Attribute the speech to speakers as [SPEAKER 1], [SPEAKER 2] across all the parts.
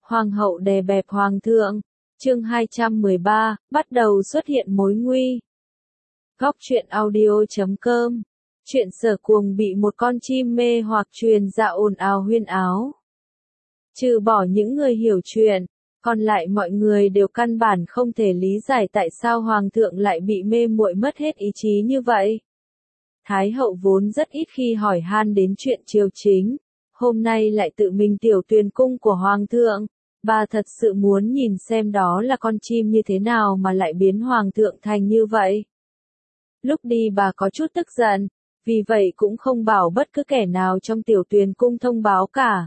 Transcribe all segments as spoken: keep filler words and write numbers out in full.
[SPEAKER 1] Hoàng hậu đè bẹp hoàng thượng. Chương hai trăm mười ba, bắt đầu xuất hiện mối nguy. Góc truyện audio chấm com. Chuyện Sở Cuồng bị một con chim mê hoặc truyền dạ ồn ào huyên áo. Trừ bỏ những người hiểu chuyện, còn lại mọi người đều căn bản không thể lý giải tại sao hoàng thượng lại bị mê muội mất hết ý chí như vậy. Thái hậu vốn rất ít khi hỏi han đến chuyện triều chính, hôm nay lại tự mình tiểu tuyền cung của hoàng thượng. Bà thật sự muốn nhìn xem đó là con chim như thế nào mà lại biến hoàng thượng thành như vậy. Lúc đi bà có chút tức giận, vì vậy cũng không bảo bất cứ kẻ nào trong tiểu tuyền cung thông báo cả.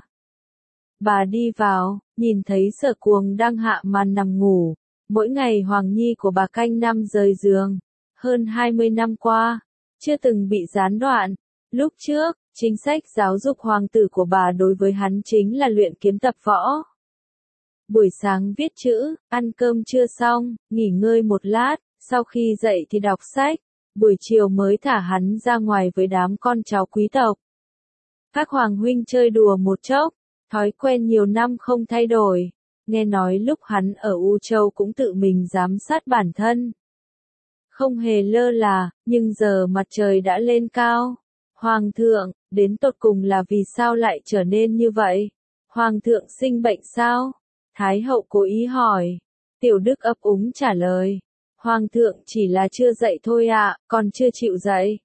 [SPEAKER 1] Bà đi vào, nhìn thấy Sở Cuồng đang hạ màn nằm ngủ. Mỗi ngày hoàng nhi của bà canh năm rời giường. Hơn hai mươi năm qua, chưa từng bị gián đoạn. Lúc trước, chính sách giáo dục hoàng tử của bà đối với hắn chính là luyện kiếm tập võ. Buổi sáng viết chữ, ăn cơm trưa xong, nghỉ ngơi một lát, sau khi dậy thì đọc sách, buổi chiều mới thả hắn ra ngoài với đám con cháu quý tộc. Các hoàng huynh chơi đùa một chốc, thói quen nhiều năm không thay đổi, nghe nói lúc hắn ở U Châu cũng tự mình giám sát bản thân. Không hề lơ là, nhưng giờ mặt trời đã lên cao. Hoàng thượng, đến tột cùng là vì sao lại trở nên như vậy? Hoàng thượng sinh bệnh sao? Thái hậu cố ý hỏi. Tiểu Đức ấp úng trả lời. Hoàng thượng chỉ là chưa dậy thôi ạ, còn chưa chịu dậy.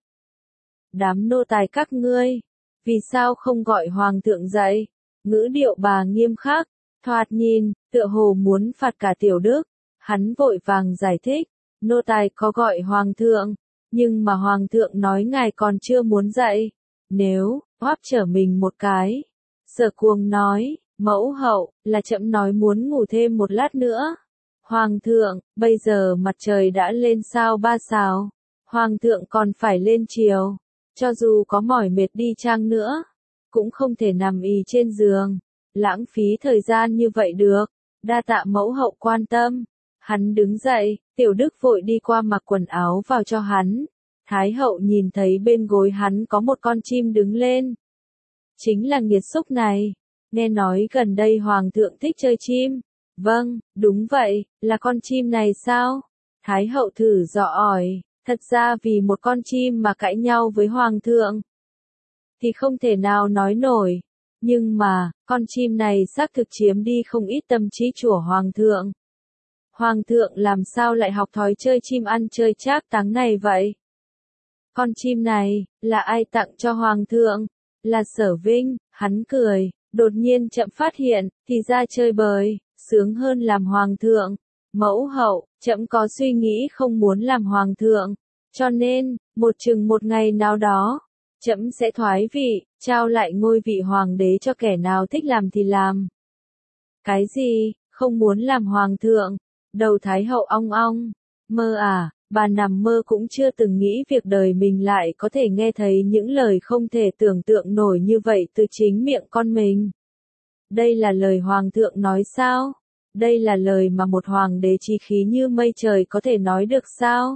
[SPEAKER 1] Đám nô tài các ngươi, vì sao không gọi hoàng thượng dậy? Ngữ điệu bà nghiêm khắc, thoạt nhìn, tựa hồ muốn phạt cả Tiểu Đức. Hắn vội vàng giải thích, nô tài có gọi hoàng thượng, nhưng mà hoàng thượng nói ngài còn chưa muốn dậy. Nếu, hóp trở mình một cái. Sở Cuồng nói. Mẫu hậu, là chậm nói muốn ngủ thêm một lát nữa. Hoàng thượng, bây giờ mặt trời đã lên sao ba sào. Hoàng thượng còn phải lên chiều. Cho dù có mỏi mệt đi chăng nữa, cũng không thể nằm ì trên giường. Lãng phí thời gian như vậy được. Đa tạ mẫu hậu quan tâm. Hắn đứng dậy, Tiểu Đức vội đi qua mặc quần áo vào cho hắn. Thái hậu nhìn thấy bên gối hắn có một con chim đứng lên. Chính là nghiệt xúc này. Nghe nói gần đây hoàng thượng thích chơi chim. Vâng, đúng vậy, là con chim này sao? Thái hậu thử dò hỏi, thật ra vì một con chim mà cãi nhau với hoàng thượng. Thì không thể nào nói nổi. Nhưng mà, con chim này xác thực chiếm đi không ít tâm trí của hoàng thượng. Hoàng thượng làm sao lại học thói chơi chim ăn chơi trác táng này vậy? Con chim này, là ai tặng cho hoàng thượng? Là Sở Vinh, hắn cười. Đột nhiên chậm phát hiện, thì ra chơi bời, sướng hơn làm hoàng thượng. Mẫu hậu, chậm có suy nghĩ không muốn làm hoàng thượng. Cho nên, một chừng một ngày nào đó, chậm sẽ thoái vị, trao lại ngôi vị hoàng đế cho kẻ nào thích làm thì làm. Cái gì, không muốn làm hoàng thượng? Đầu Thái hậu ong ong. Mơ à, bà nằm mơ cũng chưa từng nghĩ việc đời mình lại có thể nghe thấy những lời không thể tưởng tượng nổi như vậy từ chính miệng con mình. Đây là lời hoàng thượng nói sao? Đây là lời mà một hoàng đế chí khí như mây trời có thể nói được sao?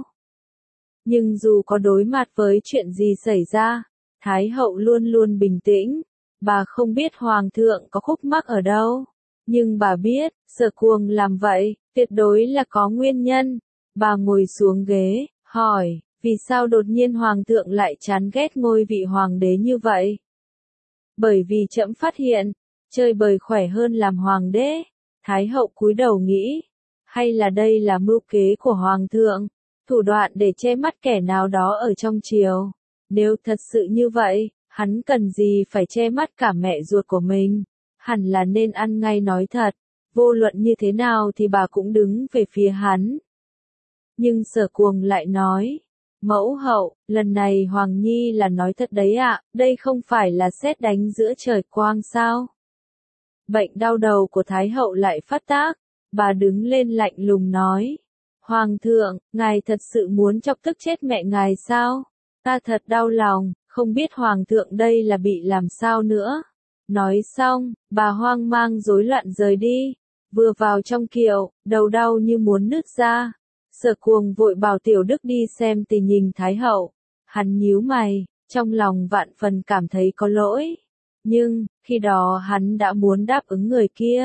[SPEAKER 1] Nhưng dù có đối mặt với chuyện gì xảy ra, Thái hậu luôn luôn bình tĩnh. Bà không biết hoàng thượng có khúc mắc ở đâu. Nhưng bà biết, Sở Cuồng làm vậy, tuyệt đối là có nguyên nhân. Bà ngồi xuống ghế, hỏi, vì sao đột nhiên hoàng thượng lại chán ghét ngôi vị hoàng đế như vậy? Bởi vì trẫm phát hiện, chơi bời khỏe hơn làm hoàng đế. Thái hậu cúi đầu nghĩ, hay là đây là mưu kế của hoàng thượng, thủ đoạn để che mắt kẻ nào đó ở trong triều. Nếu thật sự như vậy, hắn cần gì phải che mắt cả mẹ ruột của mình, hẳn là nên ăn ngay nói thật, vô luận như thế nào thì bà cũng đứng về phía hắn. Nhưng Sở Cuồng lại nói, mẫu hậu, lần này Hoàng Nhi là nói thật đấy ạ, đây không phải là sét đánh giữa trời quang sao? Bệnh đau đầu của Thái hậu lại phát tác, bà đứng lên lạnh lùng nói, Hoàng thượng, ngài thật sự muốn chọc tức chết mẹ ngài sao? Ta thật đau lòng, không biết Hoàng thượng đây là bị làm sao nữa. Nói xong, bà hoang mang rối loạn rời đi, vừa vào trong kiệu, đầu đau như muốn nứt ra. Sở Cuồng vội bảo Tiểu Đức đi xem tình hình Thái hậu. Hắn nhíu mày, trong lòng vạn phần cảm thấy có lỗi. Nhưng, khi đó hắn đã muốn đáp ứng người kia.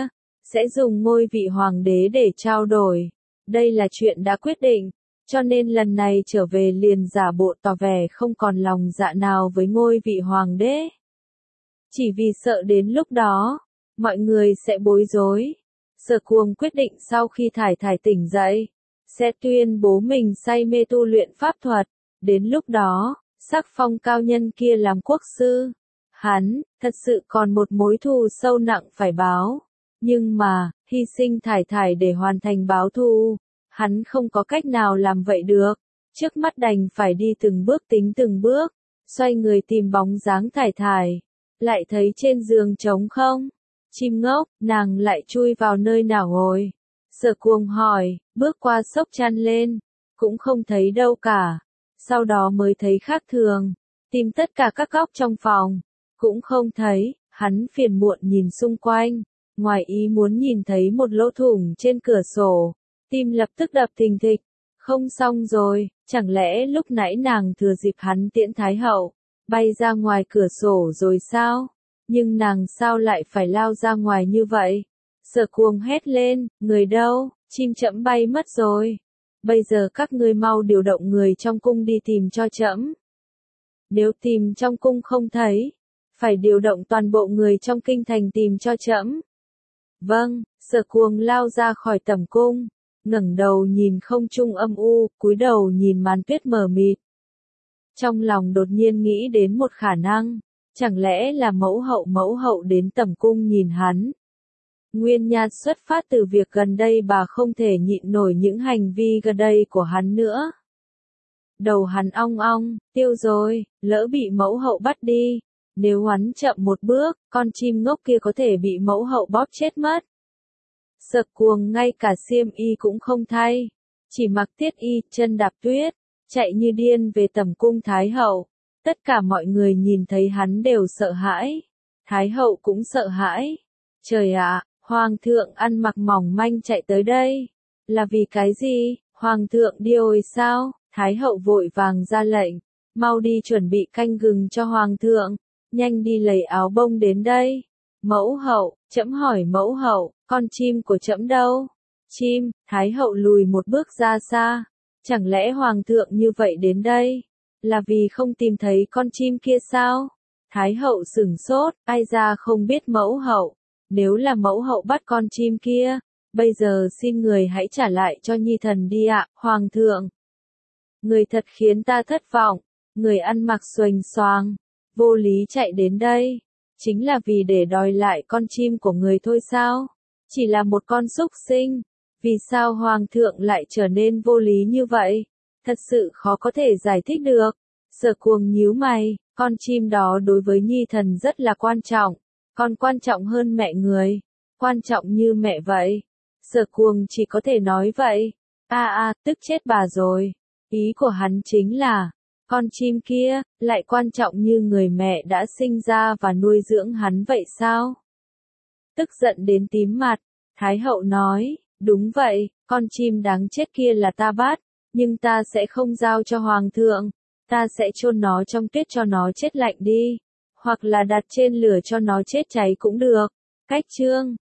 [SPEAKER 1] sẽ dùng ngôi vị hoàng đế để trao đổi. Đây là chuyện đã quyết định, cho nên lần này trở về liền giả bộ tỏ vẻ không còn lòng dạ nào với ngôi vị hoàng đế. Chỉ vì sợ đến lúc đó, mọi người sẽ bối rối. Sở Cuồng quyết định sau khi Thải Thải tỉnh dậy, sẽ tuyên bố mình say mê tu luyện pháp thuật. Đến lúc đó, sắc phong cao nhân kia làm quốc sư. Hắn, thật sự còn một mối thù sâu nặng phải báo. Nhưng mà, hy sinh Thải Thải để hoàn thành báo thù, hắn không có cách nào làm vậy được. Trước mắt đành phải đi từng bước tính từng bước, xoay người tìm bóng dáng Thải Thải. Lại thấy trên giường trống không. Chim ngốc, nàng lại chui vào nơi nào rồi? Sở Cuồng hỏi, bước qua xốc chăn lên, cũng không thấy đâu cả. Sau đó mới thấy khác thường, tìm tất cả các góc trong phòng, cũng không thấy. Hắn phiền muộn nhìn xung quanh, ngoài ý muốn nhìn thấy một lỗ thủng trên cửa sổ, tim lập tức đập thình thịch. Không xong rồi, chẳng lẽ lúc nãy nàng thừa dịp hắn tiễn Thái hậu, bay ra ngoài cửa sổ rồi sao? Nhưng nàng sao lại phải lao ra ngoài như vậy? Sở Cuồng hét lên, người đâu, chim trẫm bay mất rồi. Bây giờ các ngươi mau điều động người trong cung đi tìm cho trẫm. Nếu tìm trong cung không thấy, phải điều động toàn bộ người trong kinh thành tìm cho trẫm. Vâng, Sở Cuồng lao ra khỏi tẩm cung, ngẩng đầu nhìn không trung âm u, cúi đầu nhìn màn tuyết mờ mịt. Trong lòng đột nhiên nghĩ đến một khả năng, chẳng lẽ là mẫu hậu mẫu hậu đến tẩm cung nhìn hắn. Nguyên nhân xuất phát từ việc gần đây bà không thể nhịn nổi những hành vi gần đây của hắn nữa. Đầu hắn ong ong, tiêu rồi, lỡ bị mẫu hậu bắt đi. Nếu hắn chậm một bước, con chim ngốc kia có thể bị mẫu hậu bóp chết mất. Sở Cuồng ngay cả xiêm y cũng không thay, chỉ mặc tiết y, chân đạp tuyết, chạy như điên về tẩm cung Thái hậu. Tất cả mọi người nhìn thấy hắn đều sợ hãi. Thái hậu cũng sợ hãi. Trời ạ, hoàng thượng ăn mặc mỏng manh chạy tới đây. Là vì cái gì? Hoàng thượng điêu sao? Thái hậu vội vàng ra lệnh. Mau đi chuẩn bị canh gừng cho hoàng thượng. Nhanh đi lấy áo bông đến đây. Mẫu hậu, trẫm hỏi mẫu hậu, con chim của trẫm đâu? Chim, Thái hậu lùi một bước ra xa. Chẳng lẽ hoàng thượng như vậy đến đây? Là vì không tìm thấy con chim kia sao? Thái hậu sửng sốt, ai ra không biết mẫu hậu. Nếu là mẫu hậu bắt con chim kia, bây giờ xin người hãy trả lại cho nhi thần đi ạ, hoàng thượng. Người thật khiến ta thất vọng, người ăn mặc xuềnh xoàng, vô lý chạy đến đây. Chính là vì để đòi lại con chim của người thôi sao? Chỉ là một con súc sinh. Vì sao hoàng thượng lại trở nên vô lý như vậy? Thật sự khó có thể giải thích được. Sở Cuồng nhíu mày, con chim đó đối với nhi thần rất là quan trọng, còn quan trọng hơn mẹ người, quan trọng như mẹ vậy. Sở Cuồng chỉ có thể nói vậy. A a, tức chết bà rồi. Ý của hắn chính là, con chim kia, lại quan trọng như người mẹ đã sinh ra và nuôi dưỡng hắn vậy sao? Tức giận đến tím mặt, Thái hậu nói, đúng vậy, con chim đáng chết kia là ta bắt, nhưng ta sẽ không giao cho hoàng thượng. Ta sẽ chôn nó trong tuyết cho nó chết lạnh đi, hoặc là đặt trên lửa cho nó chết cháy cũng được. Cách chương